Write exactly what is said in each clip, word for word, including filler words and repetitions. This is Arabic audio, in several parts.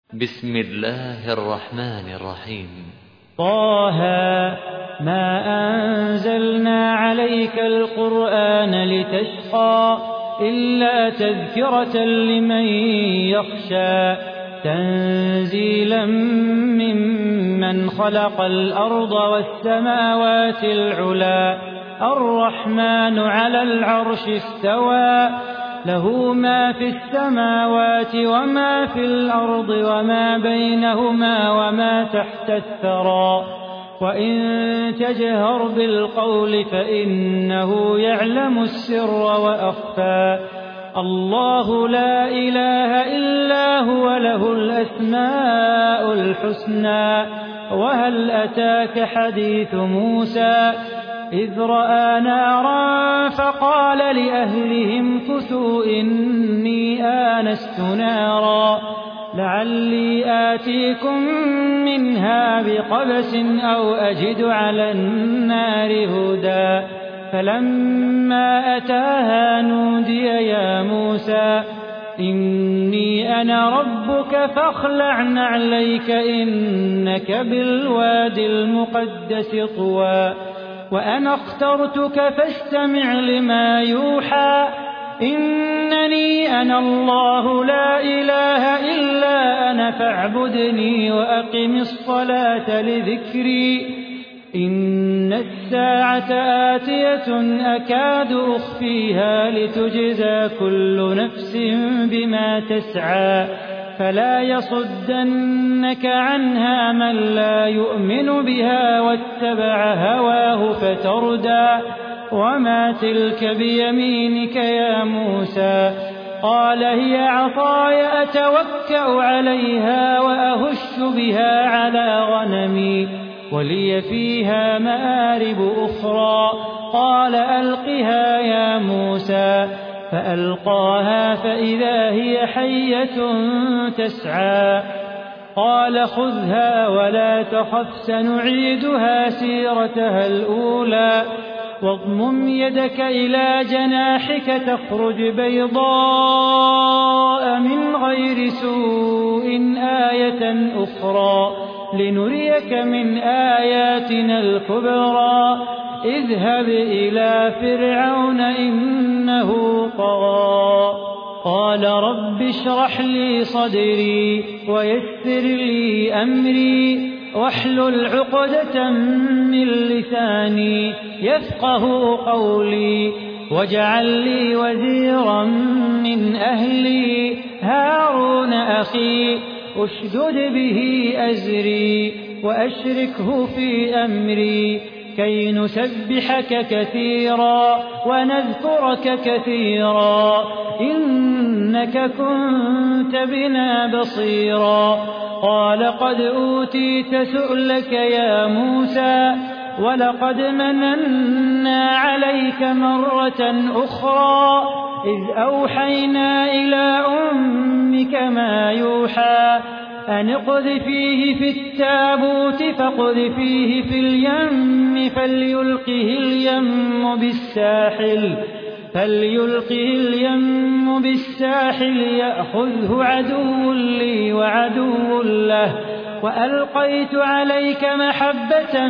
بسم الله الرحمن الرحيم. طه ما أنزلنا عليك القرآن لتشقى إلا تذكرة لمن يخشى تنزيلا ممن خلق الأرض والسماوات العلى الرحمن على العرش استوى له ما في السماوات وما في الأرض وما بينهما وما تحت الثرى وإن تجهر بالقول فإنه يعلم السر وأخفى الله لا إله إلا هو له الأسماء الحسنى وهل أتاك حديث موسى إذ رأى نارا فقال لأهلهم كثوا إني آنست نارا لعلي آتيكم منها بقبس أو أجد على النار هدى فلما أتاها نودي يا موسى إني أنا ربك فاخلع نعليك إنك بالوادي المقدس طوى وأنا اخترتك فاستمع لما يوحى إنني أنا الله لا إله إلا أنا فاعبدني وأقم الصلاة لذكري إن الساعة آتية أكاد أخفيها لتجزى كل نفس بما تسعى فلا يصدنك عنها من لا يؤمن بها واتبع هواه فتردى وما تلك بيمينك يا موسى قال هي عصاي أتوكأ عليها وأهش بها على غنمي ولي فيها مآرب أخرى قال ألقها يا موسى فألقاها فإذا هي حية تسعى قال خذها ولا تخف سنعيدها سيرتها الأولى واضمم يدك إلى جناحك تخرج بيضاء من غير سوء آية أخرى لنريك من آياتنا الكبرى اذهب إلى فرعون إنه طغى قال رب اشرح لي صدري ويسر لي أمري واحلل عقدة من لساني يفقه قولي واجعل لي وزيرا من أهلي هارون أخي أشدد به أزري وأشركه في أمري كي نسبحك كثيرا ونذكرك كثيرا إنك كنت بنا بصيرا قال قد أوتيت سؤلك يا موسى ولقد مننا عليك مرة أخرى إذ أوحينا إلى أمك ما يوحى أن اقذفيه في التابوت فاقذفيه في اليم فليلقه اليم بالساحل فليلقه اليم بالساحل يأخذه عدو لي وعدو له وألقيت عليك محبة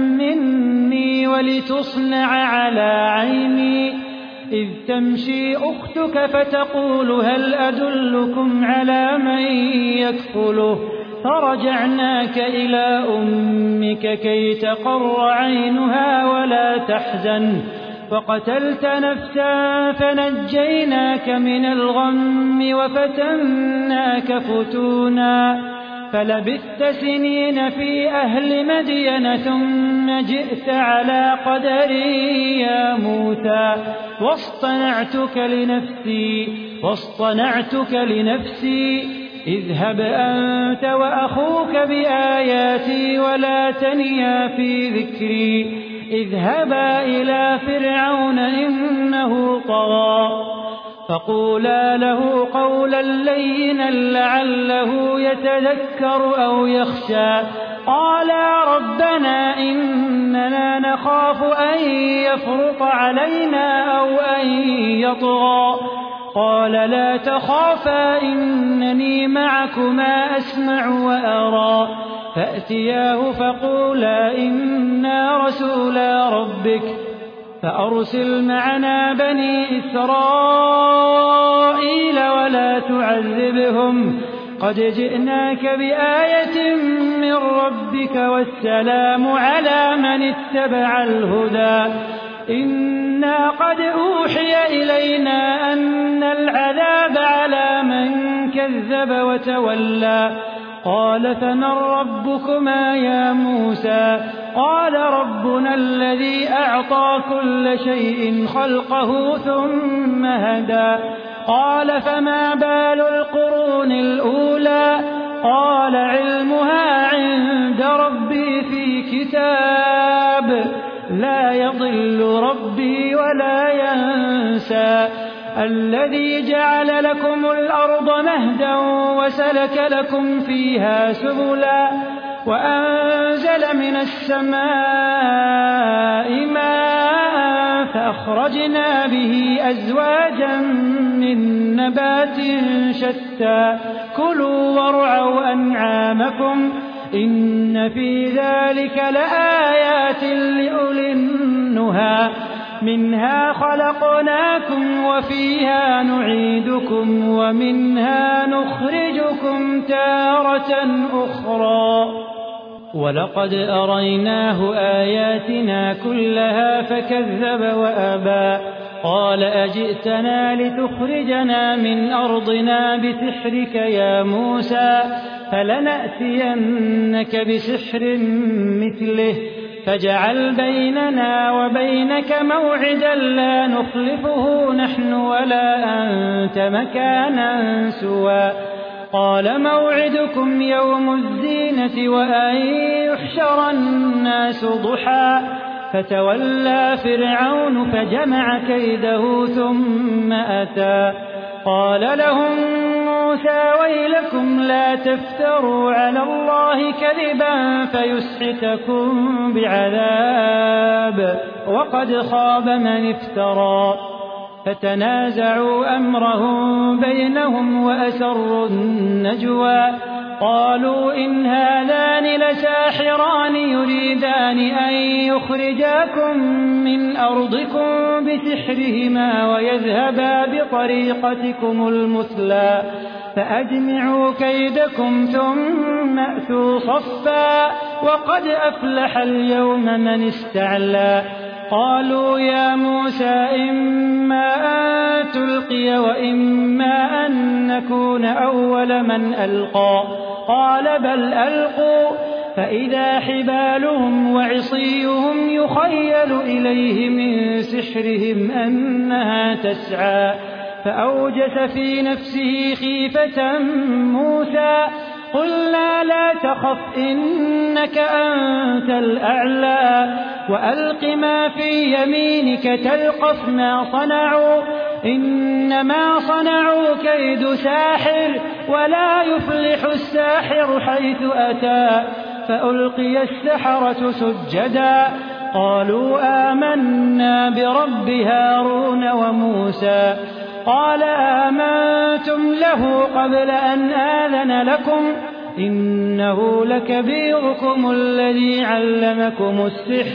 مني ولتصنع على عيني إذ تمشي أختك فتقول هل أدلكم على من يكفله فرجعناك إلى أمك كي تقر عينها ولا تحزن وقتلت نفسا فنجيناك من الغم وفتناك فتونا فلبثت سنين في أهل مدين ثم جئت على قدري يا موسى واصطنعتك لنفسي واصطنعتك لنفسي اذهب أنت وأخوك بآياتي ولا تنيا في ذكري اذهبا إلى فرعون إنه طغى فقولا له قولا لينا لعله يتذكر أو يخشى قالا ربنا إننا نخاف أن يفرط علينا أو أن يطغى قال لا تخافا إنني معكما أسمع وأرى فأتياه فقولا إنا رسولا ربك فأرسل معنا بني إسرائيل ولا تعذبهم قد جئناك بآية من ربك والسلام على من اتبع الهدى إنا قد أوحي إلينا أن العذاب على من كذب وتولى قال فمن ربكما يا موسى قال ربنا الذي أعطى كل شيء خلقه ثم هدى قال فما بال القرون الأولى قال علمها عند ربي في كتاب لا يضل ربي ولا ينسى الذي جعل لكم الأرض مهدا وسلك لكم فيها سبلا وأنزل من السماء ماء فأخرجنا به أزواجا من نبات شتى كلوا وارعوا أنعامكم إن في ذلك لآيات لأولي النهى منها خلقناكم وفيها نعيدكم ومنها نخرجكم تارة أخرى ولقد أريناه آياتنا كلها فكذب وأبى قال أجئتنا لتخرجنا من أرضنا بسحرك يا موسى فلنأتينك بسحر مثله فاجعل بيننا وبينك موعدا لا نخلفه نحن ولا أنت مكانا سوى قال موعدكم يوم الزينة وأن يحشر الناس ضحى فتولى فرعون فجمع كيده ثم أتى قال لهم موسى ويلكم لا تفتروا على الله كذبا فيسحتكم بعذاب وقد خاب من افترى فتنازعوا أمرهم بينهم وأسروا النجوى قالوا إن هذان لساحران يريدان أن يخرجاكم من أرضكم بسحرهما ويذهبا بطريقتكم المثلى فأجمعوا كيدكم ثم أتوا صفا وقد أفلح اليوم من استعلى قالوا يا موسى إما أن تلقي وإما أن نكون أول من ألقى قال بل ألقوا فإذا حبالهم وعصيهم يخيل إليه من سحرهم أنها تسعى فأوجس في نفسه خيفة موسى قلنا لا تخف إنك أنت الأعلى وألق ما في يمينك تلقف ما صنعوا إنما صنعوا كيد ساحر ولا يفلح الساحر حيث أتى فألقي السحرة سجدا قالوا آمنا برب هارون وموسى قال آمنتم له قبل أن آذن لكم إنه لكبيركم الذي علمكم السحر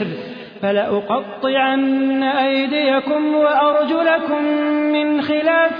فلأقطعن أيديكم وأرجلكم من خلاف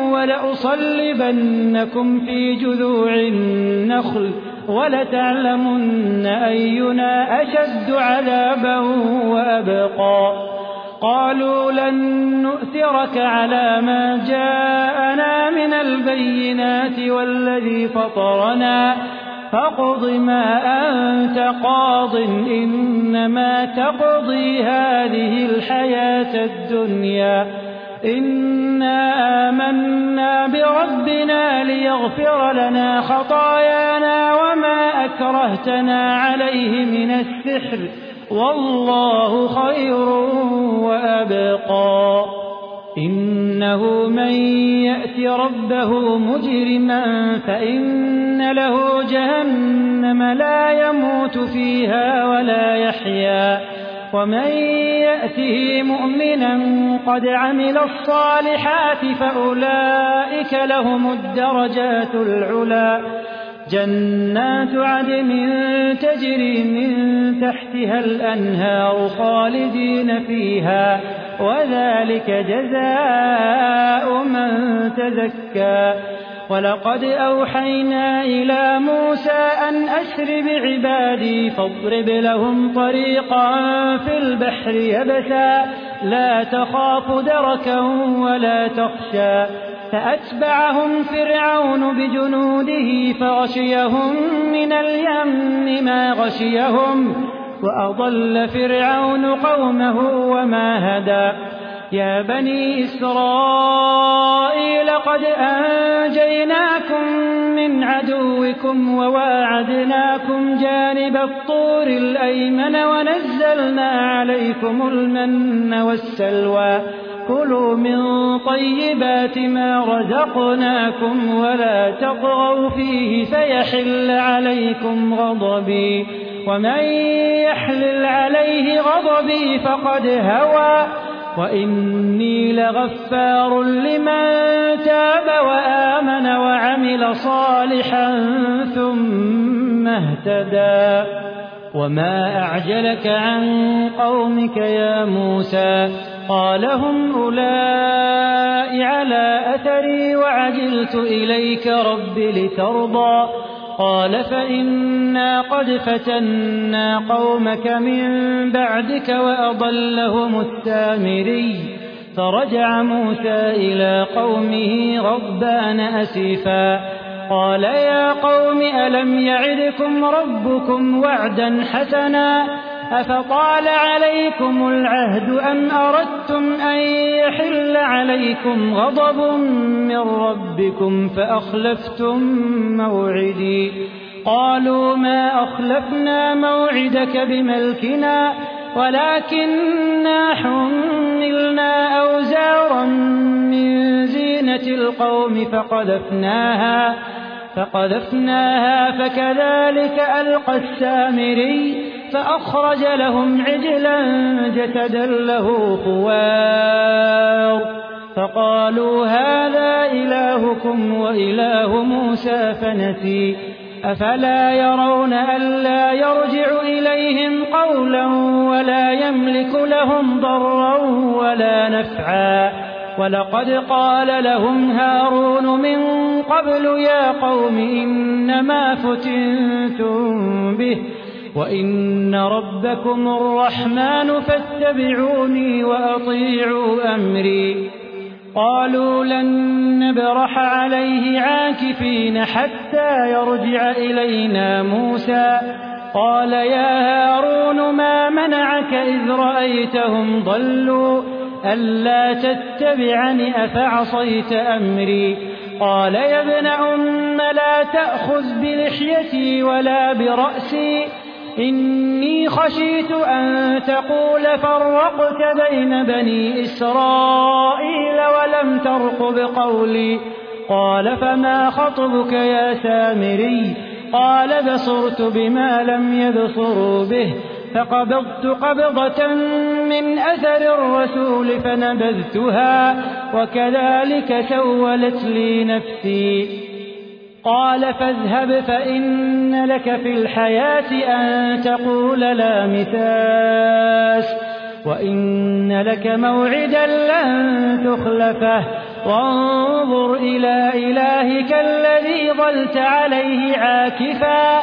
ولأصلبنكم في جذوع النخل ولتعلمن أينا أشد عذابا وأبقى قالوا لن نؤثرك على ما جاءنا من البينات والذي فطرنا فاقض ما أنت قاض إنما تقضي هذه الحياة الدنيا إنا آمنا بربنا ليغفر لنا خطايانا وما أكرهتنا عليه من السحر والله خير وأبقى إنه من يأت ربه مجرما فإن له جهنم لا يموت فيها ولا يحيا ومن يأته مؤمنا قد عمل الصالحات فأولئك لهم الدرجات العلى جنات عدن تجري من تحتها الأنهار خالدين فيها وذلك جزاء من تزكى ولقد أوحينا إلى موسى أن أسر بعبادي فاضرب لهم طريقا في البحر يبسا لا تخاف دركا ولا تخشى فأتبعهم فرعون بجنوده فغشيهم من اليم ما غشيهم وأضل فرعون قومه وما هدى يا بني إسرائيل قد أنجيناكم من عدوكم وواعدناكم جانب الطور الأيمن ونزلنا عليكم المن والسلوى كلوا من طيبات ما رزقناكم ولا تطغوا فيه فيحل عليكم غضبي ومن يحلل عليه غضبي فقد هوى وإني لغفار لمن تاب وآمن وعمل صالحا ثم اهتدى وما أعجلك عن قومك يا موسى قال هم أولئك على أثري وعجلت إليك رب لترضى قال فإنا قد فتنا قومك من بعدك وأضلهم السامري فرجع موسى إلى قومه غضبان أسفا قال يا قوم ألم يعدكم ربكم وعدا حسنا أفطال عليكم العهد أم أردتم أن يحل عليكم غضب من ربكم فأخلفتم موعدي قالوا ما أخلفنا موعدك بملكنا ولكننا حملنا أوزارا من زينة القوم فقذفناها فقذفناها فكذلك ألقى السامري فأخرج لهم عجلا جسدا له خوار فقالوا هذا إلهكم وإله موسى فنسي أفلا يرون ألا يرجع إليهم قولا ولا يملك لهم ضرا ولا نفعا ولقد قال لهم هارون من قبل يا قوم إنما فتنتم به وإن ربكم الرحمن فاتبعوني وأطيعوا أمري قالوا لن نبرح عليه عاكفين حتى يرجع إلينا موسى قال يا هارون ما منعك إذ رأيتهم ضلوا ألا تتبعني أفعصيت أمري قال يا ابن أم لا تأخذ بلحيتي ولا برأسي إني خشيت أن تقول فرقت بين بني إسرائيل ولم ترقب قولي قال فما خطبك يا سامري قال بصرت بما لم يبصروا به فقبضت قبضة من أثر الرسول فنبذتها وكذلك سولت لي نفسي قال فاذهب فإن لك في الحياة أن تقول لا مساس وإن لك موعدا لن تخلفه وانظر إلى إلهك الذي ظلت عليه عاكفا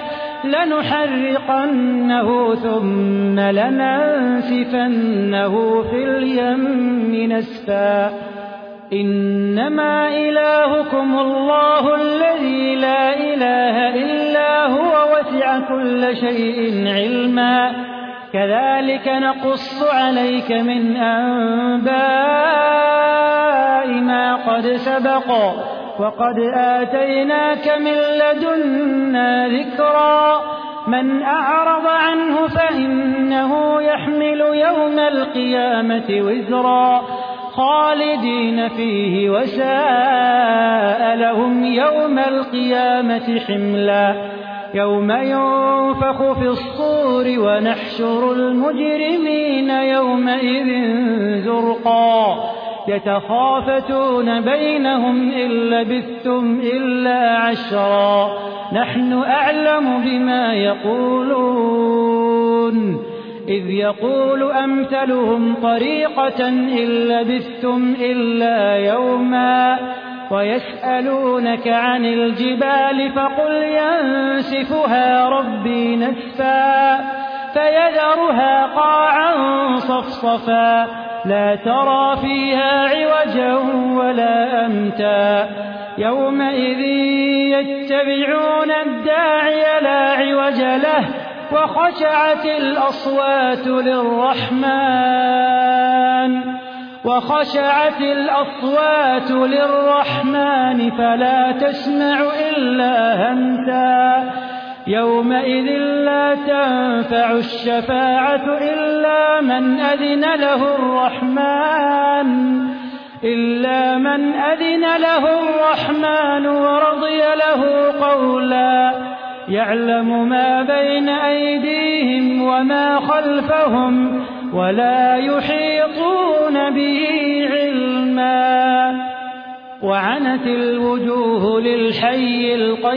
لنحرقنه ثم لننسفنه في اليم نسفا إنما إلهكم الله الذي لا إله إلا هو وسع كل شيء علما كذلك نقص عليك من أنباء ما قد سبق وقد آتيناك من لدنا ذكرا من أعرض عنه فإنه يحمل يوم القيامة وزرا خالدين فيه وساء لهم يوم القيامة حملا يوم ينفخ في الصور ونحشر المجرمين يومئذ زرقا يتخافتون بينهم إن لبثتم إلا عشرا نحن أعلم بما يقولون إذ يقول أمثلهم طريقة إن لبثتم إلا يوما ويسألونك عن الجبال فقل ينسفها ربي نسفا فيذرها قاعا صفصفا لا ترى فيها عوجا ولا أمتا يومئذ يتبعون الداعي لا عوج له وخشعت الأصوات للرحمن وخشعت الأصوات للرحمن فلا تسمع إلا همسا يومئذ لا تنفع الشفاعة إلا من أذن له الرحمن إلا من أذن له الرحمن ورضي له قولا يعلم ما بين أيديهم وما خلفهم ولا يحيطون به علما وعنت الوجوه للحي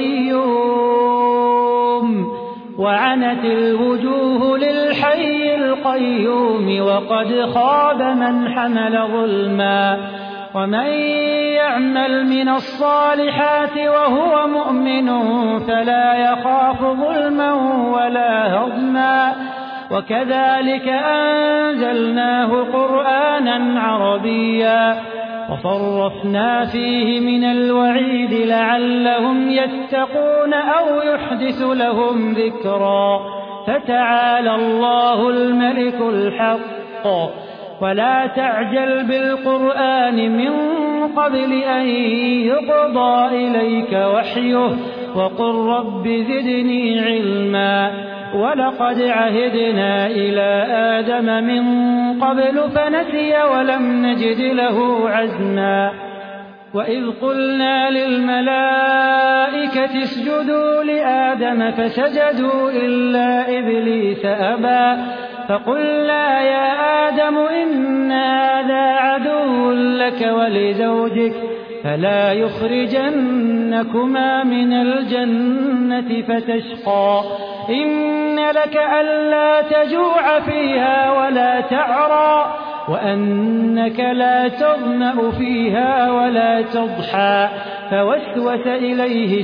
القيوم وعنت الوجوه للحي القيوم وقد خاب من حمل ظلما ومن يعمل من الصالحات وهو مؤمن فلا يخاف ظلما ولا هضما وكذلك أنزلناه قرآنا عربيا وصرفنا فيه من الوعيد لعلهم يتقون أو يحدث لهم ذكرا فتعالى الله الملك الحق ولا تعجل بالقرآن من قبل أن يقضى إليك وحيه وقل رب زدني علما ولقد عهدنا إلى آدم من قبل فنسي ولم نجد له عزما وإذ قلنا للملائكة اسجدوا لآدم فسجدوا إلا إبليس أبى فقلنا يا آدم إن هذا عدو لك ولزوجك فلا يخرجنكما من الجنة فتشقى إن لك ألا تجوع فيها ولا تعرى وأنك لا تظمأ فيها ولا تضحى فوسوس إليه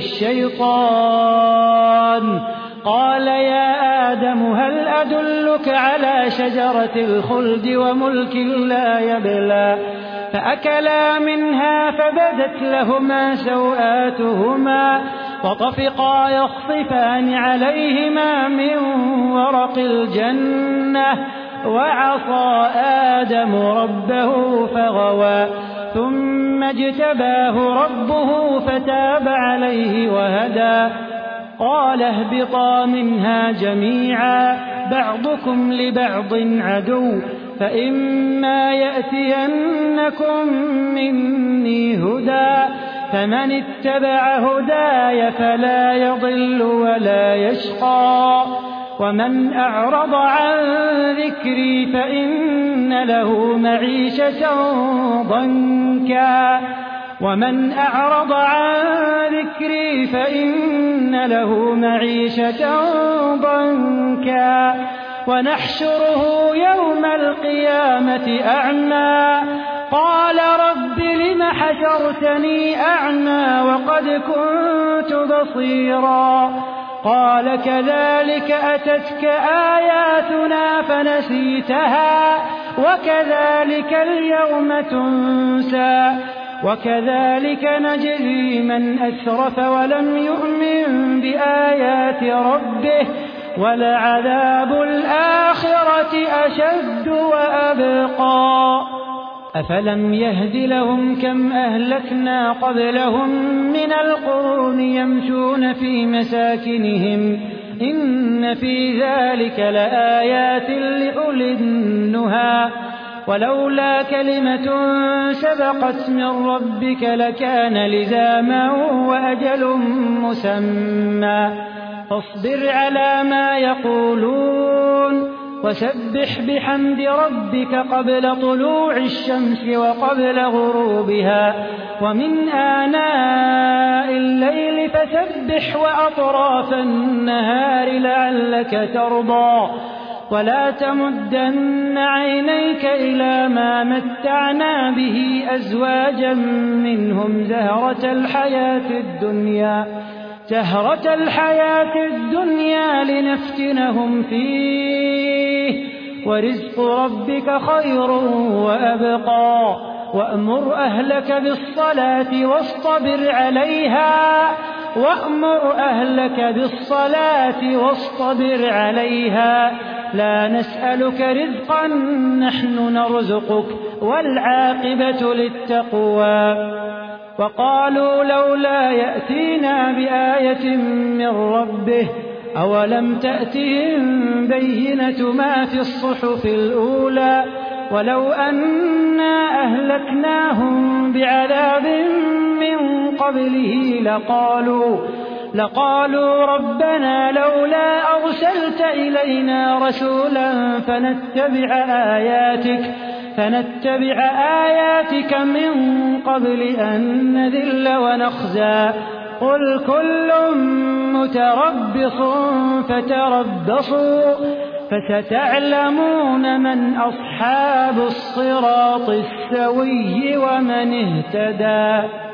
الشيطان قال يا آدم هل أدلك على شجرة الخلد وملك لا يبلى فأكلا منها فبدت لهما سوآتهما وطفقا يخصفان عليهما من ورق الجنة وعصى آدم ربه فغوى ثم اجتباه ربه فتاب عليه وهدى قال اهبطا منها جميعا بعضكم لبعض عدو فإما يأتينكم مني هدى فمن اتبع هداي فلا يضل ولا يشقى ومن أعرض عن ذكري فإن له معيشة ضنكا ومن أعرض عن ذكري فإن له معيشة ضنكا ونحشره يوم القيامة أعمى قال رب لم حشرتني أعمى وقد كنت بصيرا قال كذلك أتتك آياتنا فنسيتها وكذلك اليوم تنسى وكذلك نجزي من أسرف ولم يؤمن بآيات ربه ولعذاب الآخرة أشد وأبقى أفلم يهد لهم كم أهلكنا قبلهم من القرون يمشون في مساكنهم إن في ذلك لآيات لأولي النهى ولولا كلمة سبقت من ربك لكان لزاما وأجل مسمى فاصبر على ما يقولون وسبح بحمد ربك قبل طلوع الشمس وقبل غروبها ومن آناء الليل فسبح وأطراف النهار لعلك ترضى ولا تمدن عينيك إلى ما متعنا به أزواجا منهم زهرة الحياة الدنيا زهرة الحياة الدنيا لنفتنهم فيه ورزق ربك خير وأبقى وأمر أهلك بالصلاة واصطبر عليها وأمر أهلك بالصلاة واصطبر عليها لا نسألك رزقا نحن نرزقك والعاقبة للتقوى وقالوا لولا يأتينا بآية من ربه أولم تأتهم بينة ما في الصحف الأولى ولو أنا أهلكناهم بعذاب من قبله لقالوا لقالوا ربنا لولا أرسلت إلينا رسولا فنتبع آياتك فنتبع آياتك من قبل أن نذل ونخزى قل كل متربص فتربصوا فستعلمون من أصحاب الصراط السوي ومن اهتدى.